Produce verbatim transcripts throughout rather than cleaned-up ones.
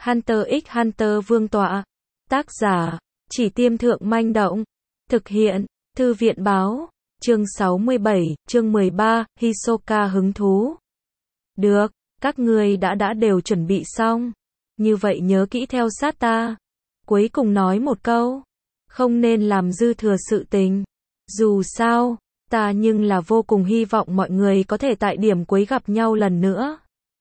Hunter x Hunter Vương tọa. Tác giả, Chỉ Tiêm Thượng Manh Động. Thực hiện, Thư viện Báo. Chương sáu mươi bảy, chương mười ba, Hisoka hứng thú. Được, các ngươi đã đã đều chuẩn bị xong. Như vậy nhớ kỹ theo sát ta. Cuối cùng nói một câu. Không nên làm dư thừa sự tình. Dù sao, ta nhưng là vô cùng hy vọng mọi người có thể tại điểm cuối gặp nhau lần nữa.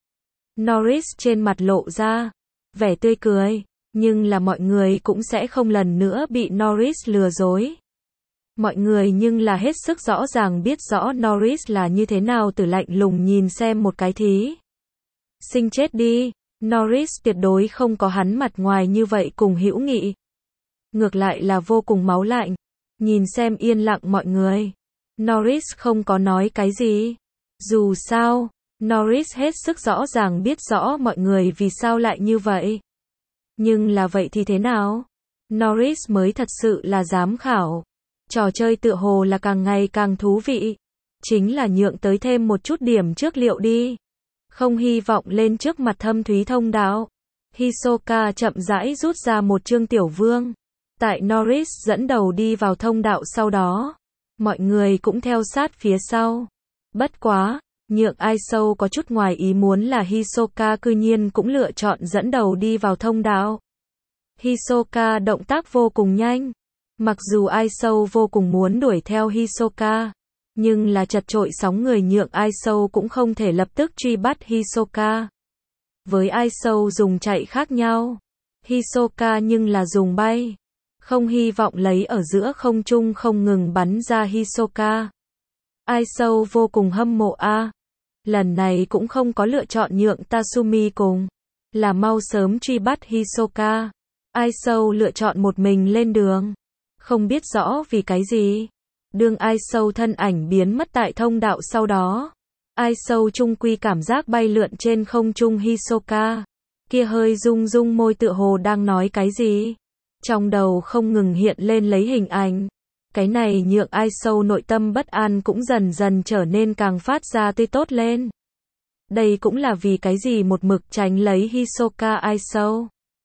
Norris trên mặt lộ ra vẻ tươi cười, nhưng là mọi người cũng sẽ không lần nữa bị Norris lừa dối. Mọi người nhưng là hết sức rõ ràng biết rõ Norris là như thế nào, từ lạnh lùng nhìn xem một cái thí sinh chết đi. Norris tuyệt đối không có hắn mặt ngoài như vậy cùng hữu nghị. Ngược lại là vô cùng máu lạnh. Nhìn xem yên lặng mọi người. Norris không có nói cái gì. Dù sao, Norris hết sức rõ ràng biết rõ mọi người vì sao lại như vậy. Nhưng là vậy thì thế nào? Norris mới thật sự là giám khảo. Trò chơi tựa hồ là càng ngày càng thú vị. Chính là nhượng tới thêm một chút điểm trước liệu đi. Không hy vọng lên trước mặt thâm thúy thông đạo. Hisoka chậm rãi rút ra một chương tiểu vương. Tại Norris dẫn đầu đi vào thông đạo sau đó. Mọi người cũng theo sát phía sau. Bất quá, nhượng ai sâu có chút ngoài ý muốn là Hisoka cư nhiên cũng lựa chọn dẫn đầu đi vào thông đạo. Hisoka động tác vô cùng nhanh. Mặc dù ai sâu vô cùng muốn đuổi theo Hisoka, nhưng là chật trội sóng người nhượng ai sâu cũng không thể lập tức truy bắt Hisoka. Với ai sâu dùng chạy khác nhau, Hisoka nhưng là dùng bay. Không hy vọng lấy ở giữa không trung không ngừng bắn ra Hisoka. Ai sâu vô cùng hâm mộ a. Lần này cũng không có lựa chọn nhượng Tatsumi cùng, là mau sớm truy bắt Hisoka. Ai sâu lựa chọn một mình lên đường. Không biết rõ vì cái gì. Đương ai sâu thân ảnh biến mất tại thông đạo sau đó. Ai sâu trung quy cảm giác bay lượn trên không trung Hisoka. Kia hơi rung rung môi tựa hồ đang nói cái gì. Trong đầu không ngừng hiện lên lấy hình ảnh. Cái này nhượng ai sâu nội tâm bất an cũng dần dần trở nên càng phát ra tươi tốt lên. Đây cũng là vì cái gì một mực tránh lấy Hisoka ai sâu.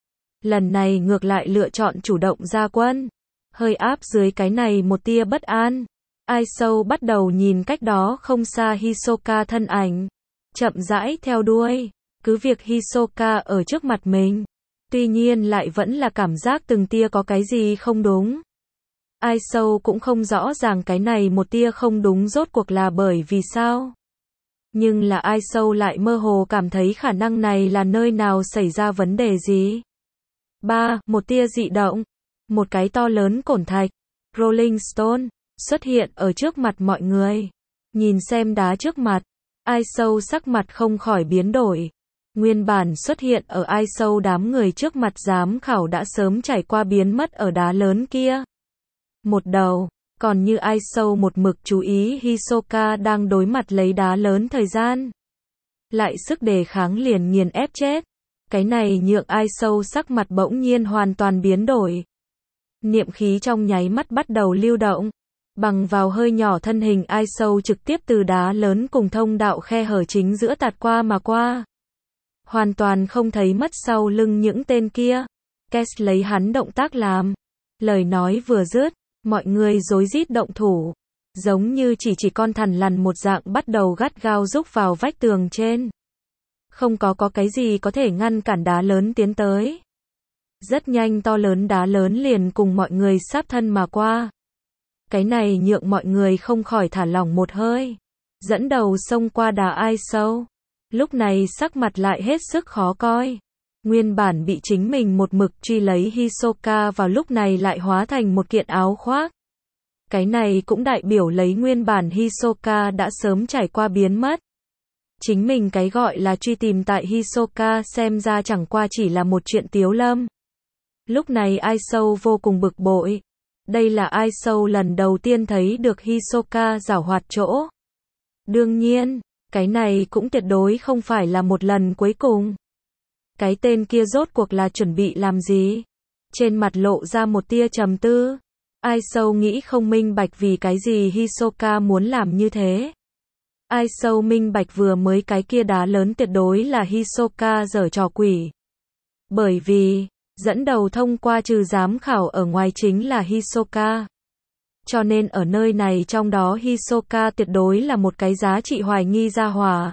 Lần này ngược lại lựa chọn chủ động ra quân. Hơi áp dưới cái này một tia bất an. Ai sâu bắt đầu nhìn cách đó không xa Hisoka thân ảnh. Chậm rãi theo đuôi. Cứ việc Hisoka ở trước mặt mình. Tuy nhiên lại vẫn là cảm giác từng tia có cái gì không đúng. Ai sâu cũng không rõ ràng cái này một tia không đúng rốt cuộc là bởi vì sao. Nhưng là ai sâu lại mơ hồ cảm thấy khả năng này là nơi nào xảy ra vấn đề gì. ba. Một tia dị động. Một cái to lớn cổn thạch, Rolling Stone, xuất hiện ở trước mặt mọi người. Nhìn xem đá trước mặt, ai sâu sắc mặt không khỏi biến đổi. Nguyên bản xuất hiện ở ai sâu đám người trước mặt giám khảo đã sớm trải qua biến mất ở đá lớn kia. Một đầu, còn như ai sâu một mực chú ý Hisoka đang đối mặt lấy đá lớn thời gian. Lại sức đề kháng liền nghiền ép chết. Cái này nhượng ai sâu sắc mặt bỗng nhiên hoàn toàn biến đổi. Niệm khí trong nháy mắt bắt đầu lưu động. Bằng vào hơi nhỏ thân hình ai sâu trực tiếp từ đá lớn cùng thông đạo khe hở chính giữa tạt qua mà qua. Hoàn toàn không thấy mất sau lưng những tên kia. Kes lấy hắn động tác làm. Lời nói vừa dứt, mọi người rối rít động thủ. Giống như chỉ chỉ con thằn lằn một dạng bắt đầu gắt gao rúc vào vách tường trên. Không có có cái gì có thể ngăn cản đá lớn tiến tới. Rất nhanh to lớn đá lớn liền cùng mọi người sát thân mà qua. Cái này nhượng mọi người không khỏi thả lỏng một hơi. Dẫn đầu xông qua đá ai sâu. Lúc này sắc mặt lại hết sức khó coi. Nguyên bản bị chính mình một mực truy lấy Hisoka vào lúc này lại hóa thành một kiện áo khoác. Cái này cũng đại biểu lấy nguyên bản Hisoka đã sớm trải qua biến mất. Chính mình cái gọi là truy tìm tại Hisoka xem ra chẳng qua chỉ là một chuyện tiếu lâm. Lúc này ai sâu vô cùng bực bội. Đây là ai sâu lần đầu tiên thấy được Hisoka giảo hoạt chỗ. Đương nhiên, cái này cũng tuyệt đối không phải là một lần cuối cùng. Cái tên kia rốt cuộc là chuẩn bị làm gì? Trên mặt lộ ra một tia trầm tư. Ai sâu nghĩ không minh bạch vì cái gì Hisoka muốn làm như thế. Ai sâu minh bạch vừa mới cái kia đá lớn tuyệt đối là Hisoka giở trò quỷ. Bởi vì, dẫn đầu thông qua trừ giám khảo ở ngoài chính là Hisoka. Cho nên ở nơi này trong đó Hisoka tuyệt đối là một cái giá trị hoài nghi ra hỏa.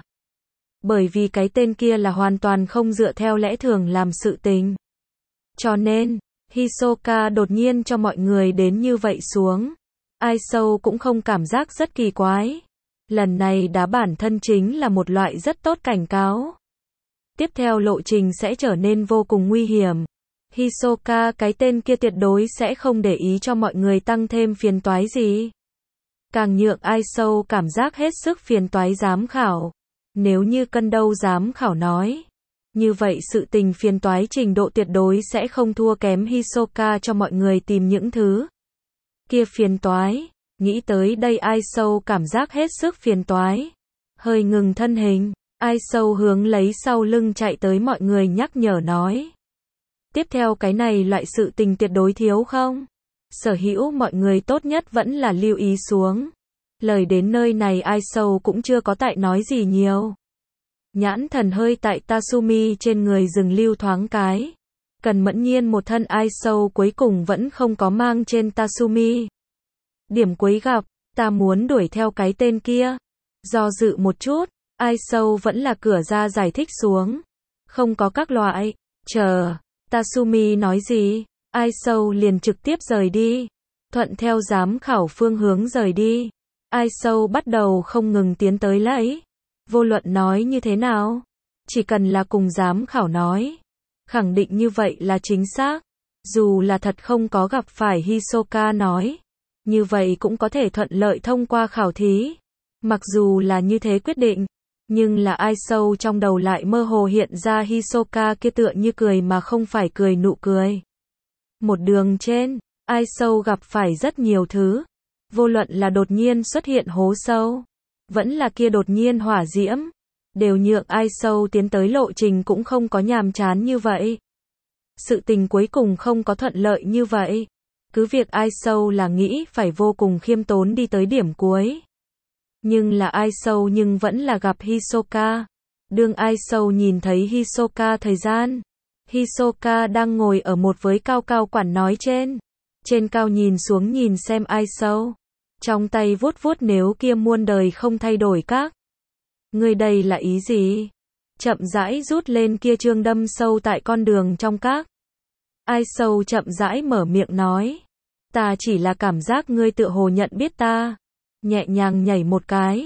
Bởi vì cái tên kia là hoàn toàn không dựa theo lẽ thường làm sự tình. Cho nên, Hisoka đột nhiên cho mọi người đến như vậy xuống. Ai sâu cũng không cảm giác rất kỳ quái. Lần này đá bản thân chính là một loại rất tốt cảnh cáo. Tiếp theo lộ trình sẽ trở nên vô cùng nguy hiểm. Hisoka cái tên kia tuyệt đối sẽ không để ý cho mọi người tăng thêm phiền toái gì. Càng nhượng ai sâu cảm giác hết sức phiền toái giám khảo. Nếu như cân đâu giám khảo nói. Như vậy sự tình phiền toái trình độ tuyệt đối sẽ không thua kém Hisoka cho mọi người tìm những thứ kia phiền toái. Nghĩ tới đây ai sâu cảm giác hết sức phiền toái. Hơi ngừng thân hình, ai sâu hướng lấy sau lưng chạy tới mọi người nhắc nhở nói. Tiếp theo cái này loại sự tình tuyệt đối thiếu không? Sở hữu mọi người tốt nhất vẫn là lưu ý xuống. Lời đến nơi này ai sâu cũng chưa có tại nói gì nhiều. Nhãn thần hơi tại Tatsumi trên người dừng lưu thoáng cái. Cần mẫn nhiên một thân ai sâu cuối cùng vẫn không có mang trên Tatsumi. Điểm cuối gặp, ta muốn đuổi theo cái tên kia. Do dự một chút, ai sâu vẫn là cửa ra giải thích xuống. Không có các loại, chờ, Tatsumi nói gì, ai sâu liền trực tiếp rời đi. Thuận theo giám khảo phương hướng rời đi. Ai sâu bắt đầu không ngừng tiến tới lấy. Vô luận nói như thế nào, chỉ cần là cùng giám khảo nói. Khẳng định như vậy là chính xác. Dù là thật không có gặp phải Hisoka nói. Như vậy cũng có thể thuận lợi thông qua khảo thí. Mặc dù là như thế quyết định, nhưng là ai sâu trong đầu lại mơ hồ hiện ra Hisoka kia tựa như cười mà không phải cười nụ cười. Một đường trên, ai sâu gặp phải rất nhiều thứ. Vô luận là đột nhiên xuất hiện hố sâu, vẫn là kia đột nhiên hỏa diễm, đều nhượng ai sâu tiến tới lộ trình cũng không có nhàm chán như vậy. Sự tình cuối cùng không có thuận lợi như vậy. Cứ việc ai sâu là nghĩ phải vô cùng khiêm tốn đi tới điểm cuối. Nhưng là ai sâu nhưng vẫn là gặp Hisoka. Đương ai sâu nhìn thấy Hisoka thời gian. Hisoka đang ngồi ở một với cao cao quản nói trên. Trên cao nhìn xuống nhìn xem ai sâu. Trong tay vuốt vuốt nếu kia muôn đời không thay đổi các. Người đây là ý gì? Chậm rãi rút lên kia chương đâm sâu tại con đường trong các. Ai sâu chậm rãi mở miệng nói. Ta chỉ là cảm giác ngươi tựa hồ nhận biết ta. Nhẹ nhàng nhảy một cái.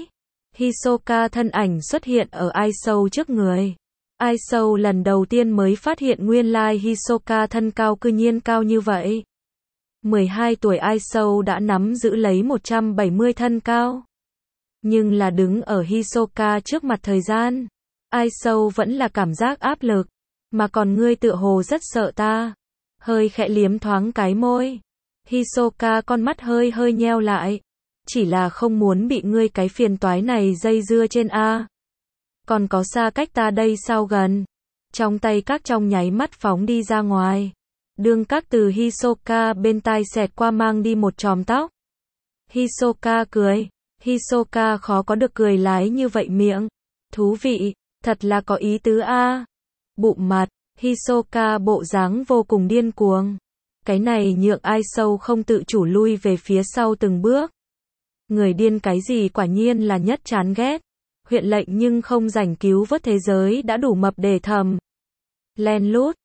Hisoka thân ảnh xuất hiện ở ai sâu trước người. Ai sâu lần đầu tiên mới phát hiện nguyên lai Hisoka thân cao cư nhiên cao như vậy. mười hai tuổi ai sâu đã nắm giữ lấy một trăm bảy mươi thân cao. Nhưng là đứng ở Hisoka trước mặt thời gian. Ai sâu vẫn là cảm giác áp lực. Mà còn ngươi tựa hồ rất sợ ta. Hơi khẽ liếm thoáng cái môi. Hisoka con mắt hơi hơi nheo lại. Chỉ là không muốn bị ngươi cái phiền toái này dây dưa trên A. Còn có xa cách ta đây sao gần. Trong tay các trong nháy mắt phóng đi ra ngoài. Đương các từ Hisoka bên tai xẹt qua mang đi một chòm tóc. Hisoka cười. Hisoka khó có được cười lái như vậy miệng. Thú vị, thật là có ý tứ A. Bụng mặt, Hisoka bộ dáng vô cùng điên cuồng. Cái này nhượng ai sâu không tự chủ lui về phía sau từng bước. Người điên cái gì quả nhiên là nhất chán ghét. Huyện lệnh nhưng không rảnh cứu vớt thế giới đã đủ mập để thầm. Len lút,